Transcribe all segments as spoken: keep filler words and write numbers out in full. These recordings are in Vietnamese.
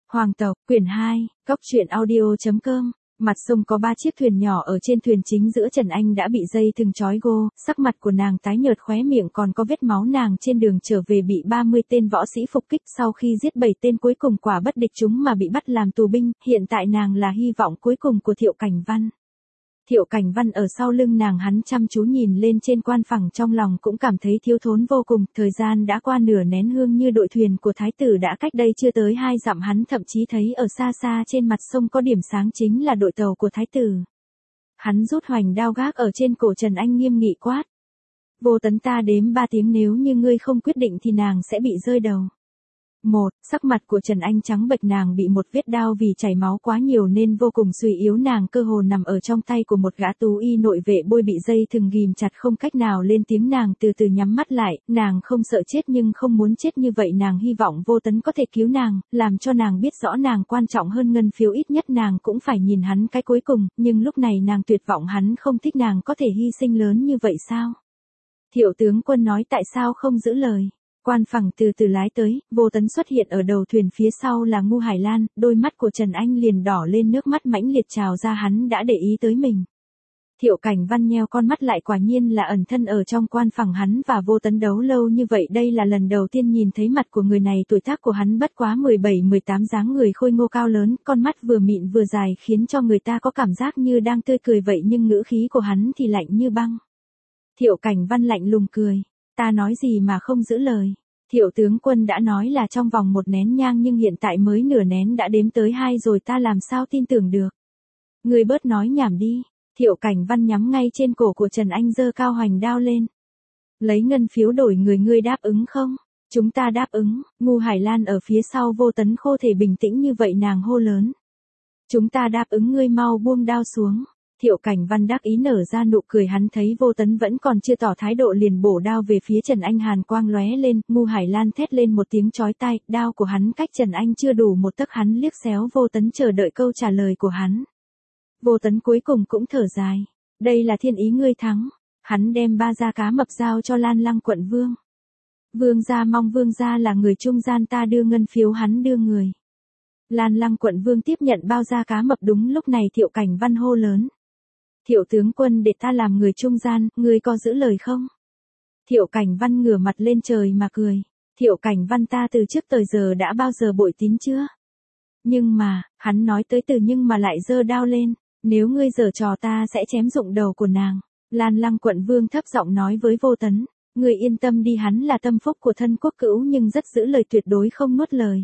Hoàng tộc, quyển hai, cóc truyện audio.com. Mặt sông có ba chiếc thuyền nhỏ, ở trên thuyền chính giữa Trần Anh đã bị dây thừng trói gô, sắc mặt của nàng tái nhợt, khóe miệng còn có vết máu. Nàng trên đường trở về bị ba mươi tên võ sĩ phục kích, sau khi giết bảy tên cuối cùng quả bất địch chúng mà bị bắt làm tù binh, hiện tại nàng là hy vọng cuối cùng của Thiệu Cảnh Văn. Thiệu Cảnh Văn ở sau lưng nàng, hắn chăm chú nhìn lên trên quan phẳng, trong lòng cũng cảm thấy thiếu thốn vô cùng. Thời gian đã qua nửa nén hương, như đội thuyền của thái tử đã cách đây chưa tới hai dặm, hắn thậm chí thấy ở xa xa trên mặt sông có điểm sáng, chính là đội tàu của thái tử. Hắn rút hoành đao gác ở trên cổ Trần Anh, nghiêm nghị quát: Vô Tấn, ta đếm ba tiếng, nếu như ngươi không quyết định thì nàng sẽ bị rơi đầu. Một, sắc mặt của Trần Anh trắng bệch, nàng bị một vết đao, vì chảy máu quá nhiều nên vô cùng suy yếu, nàng cơ hồ nằm ở trong tay của một gã tú y nội vệ bôi bị dây thừng ghìm chặt, không cách nào lên tiếng. Nàng từ từ nhắm mắt lại, nàng không sợ chết nhưng không muốn chết như vậy, nàng hy vọng Vô Tấn có thể cứu nàng, làm cho nàng biết rõ nàng quan trọng hơn ngân phiếu, ít nhất nàng cũng phải nhìn hắn cái cuối cùng, nhưng lúc này nàng tuyệt vọng, hắn không thích nàng, có thể hy sinh lớn như vậy sao? Thiệu tướng quân nói tại sao không giữ lời? Quan phẳng từ từ lái tới, Vô Tấn xuất hiện ở đầu thuyền, phía sau là Ngu Hải Lan, đôi mắt của Trần Anh liền đỏ lên, nước mắt mãnh liệt trào ra, hắn đã để ý tới mình. Thiệu Cảnh Văn nheo con mắt lại, quả nhiên là ẩn thân ở trong quan phẳng. Hắn và Vô Tấn đấu lâu như vậy, đây là lần đầu tiên nhìn thấy mặt của người này. Tuổi tác của hắn bất quá mười bảy mười tám, dáng người khôi ngô cao lớn, con mắt vừa mịn vừa dài, khiến cho người ta có cảm giác như đang tươi cười vậy, nhưng ngữ khí của hắn thì lạnh như băng. Thiệu Cảnh Văn lạnh lùng cười: Ta nói gì mà không giữ lời? Thiệu tướng quân đã nói là trong vòng một nén nhang, nhưng hiện tại mới nửa nén đã đếm tới hai rồi, ta làm sao tin tưởng được? Ngươi bớt nói nhảm đi. Thiệu Cảnh Văn nhắm ngay trên cổ của Trần Anh, giơ cao hoành đao lên. Lấy ngân phiếu đổi người, ngươi đáp ứng không? Chúng ta đáp ứng. Ngu Hải Lan ở phía sau Vô Tấn khô thể bình tĩnh như vậy, nàng hô lớn: Chúng ta đáp ứng, ngươi mau buông đao xuống. Thiệu Cảnh Văn đắc ý nở ra nụ cười, hắn thấy Vô Tấn vẫn còn chưa tỏ thái độ, liền bổ đao về phía Trần Anh, hàn quang lóe lên. Ngu Hải Lan thét lên một tiếng chói tai, đao của hắn cách Trần Anh chưa đủ một tấc, hắn liếc xéo Vô Tấn chờ đợi câu trả lời của hắn. Vô Tấn cuối cùng cũng thở dài: Đây là thiên ý, ngươi thắng. Hắn đem ba gia cá mập giao cho Lan Lăng quận vương. Vương gia mong vương gia là người trung gian, ta đưa ngân phiếu, hắn đưa người. Lan Lăng quận vương tiếp nhận bao gia cá mập. Đúng lúc này Thiệu Cảnh Văn hô lớn: Thiệu tướng quân, để ta làm người trung gian, ngươi có giữ lời không? Thiệu Cảnh Văn ngửa mặt lên trời mà cười: Thiệu Cảnh Văn, ta từ trước tới giờ đã bao giờ bội tín chưa? Nhưng mà, hắn nói tới từ nhưng mà lại giơ đao lên: Nếu ngươi giở trò, ta sẽ chém rụng đầu của nàng. Lan Lăng quận vương thấp giọng nói với Vô Tấn: Ngươi yên tâm đi, hắn là tâm phúc của thân quốc cữu, nhưng rất giữ lời, tuyệt đối không nuốt lời.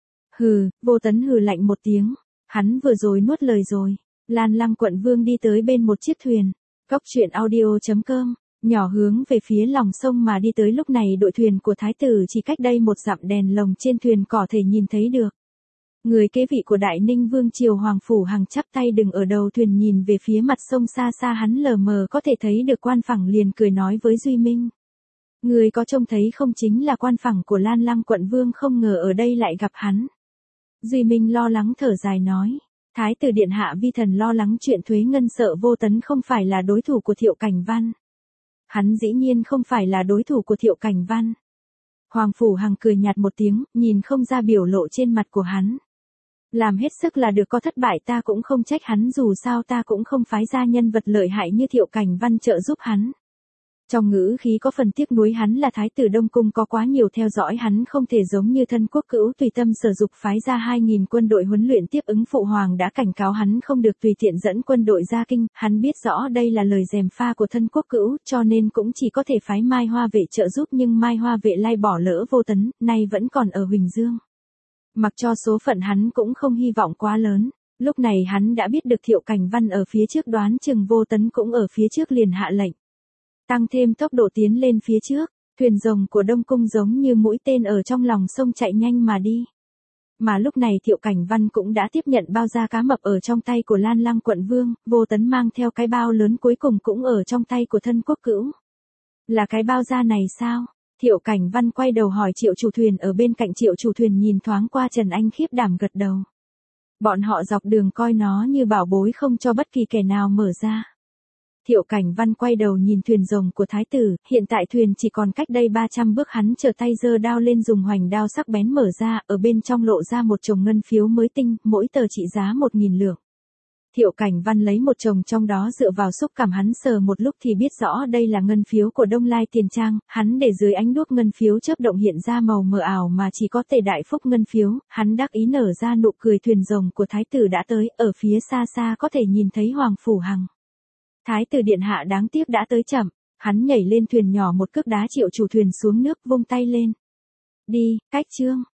Hừ. Vô Tấn hừ lạnh một tiếng: Hắn vừa rồi nuốt lời rồi. Lan Lăng quận vương đi tới bên một chiếc thuyền. Cóc truyện audio.com. Nhỏ hướng về phía lòng sông mà đi tới. Lúc này đội thuyền của thái tử chỉ cách đây một dặm, đèn lồng trên thuyền có thể nhìn thấy được. Người kế vị của Đại Ninh Vương triều Hoàng Phủ Hằng chắp tay đứng ở đầu thuyền, nhìn về phía mặt sông xa xa, hắn lờ mờ có thể thấy được quan phẳng, liền cười nói với Duy Minh: Người có trông thấy không, chính là quan phẳng của Lan Lăng quận vương, không ngờ ở đây lại gặp hắn. Duy Minh lo lắng thở dài nói: Thái tử điện hạ, vi thần lo lắng chuyện thuế ngân, sợ Vô Tấn không phải là đối thủ của Thiệu Cảnh Văn. Hắn dĩ nhiên không phải là đối thủ của Thiệu Cảnh Văn. Hoàng Phủ Hằng cười nhạt một tiếng, nhìn không ra biểu lộ trên mặt của hắn. Làm hết sức là được, có thất bại ta cũng không trách hắn, dù sao ta cũng không phái ra nhân vật lợi hại như Thiệu Cảnh Văn trợ giúp hắn. Trong ngữ khí có phần tiếc nuối, hắn là thái tử Đông Cung, có quá nhiều theo dõi, hắn không thể giống như thân quốc cữu tùy tâm sở dục phái ra hai nghìn quân đội huấn luyện tiếp ứng. Phụ hoàng đã cảnh cáo hắn không được tùy tiện dẫn quân đội ra kinh, hắn biết rõ đây là lời gièm pha của thân quốc cữu, cho nên cũng chỉ có thể phái Mai Hoa vệ trợ giúp, nhưng Mai Hoa vệ lai bỏ lỡ Vô Tấn, nay vẫn còn ở Huỳnh Dương. Mặc cho số phận, hắn cũng không hy vọng quá lớn. Lúc này hắn đã biết được Thiệu Cảnh Văn ở phía trước, đoán chừng Vô Tấn cũng ở phía trước, liền hạ lệnh tăng thêm tốc độ tiến lên phía trước. Thuyền rồng của Đông Cung giống như mũi tên ở trong lòng sông chạy nhanh mà đi. Mà lúc này Thiệu Cảnh Văn cũng đã tiếp nhận bao gia cá mập ở trong tay của Lan Lăng quận vương. Vô Tấn mang theo cái bao lớn cuối cùng cũng ở trong tay của thân quốc cữu. Là cái bao gia này sao? Thiệu Cảnh Văn quay đầu hỏi Triệu chủ thuyền ở bên cạnh. Triệu chủ thuyền nhìn thoáng qua Trần Anh, khiếp đảm gật đầu. Bọn họ dọc đường coi nó như bảo bối, không cho bất kỳ kẻ nào mở ra. Thiệu Cảnh Văn quay đầu nhìn thuyền rồng của thái tử, hiện tại thuyền chỉ còn cách đây ba trăm bước, hắn trở tay giơ đao lên dùng hoành đao sắc bén mở ra, ở bên trong lộ ra một chồng ngân phiếu mới tinh, mỗi tờ trị giá một nghìn lượng. Thiệu Cảnh Văn lấy một chồng trong đó dựa vào xúc cảm, hắn sờ một lúc thì biết rõ đây là ngân phiếu của Đông Lai Tiền Trang, hắn để dưới ánh đuốc ngân phiếu chớp động hiện ra màu mờ ảo mà chỉ có Tề Đại Phúc ngân phiếu, hắn đắc ý nở ra nụ cười. Thuyền rồng của thái tử đã tới, ở phía xa xa có thể nhìn thấy Hoàng Phủ Hằng. Thái tử điện hạ đáng tiếc đã tới chậm, hắn nhảy lên thuyền nhỏ một cước đá Triệu chủ thuyền xuống nước, vung tay lên. Đi, cách chương.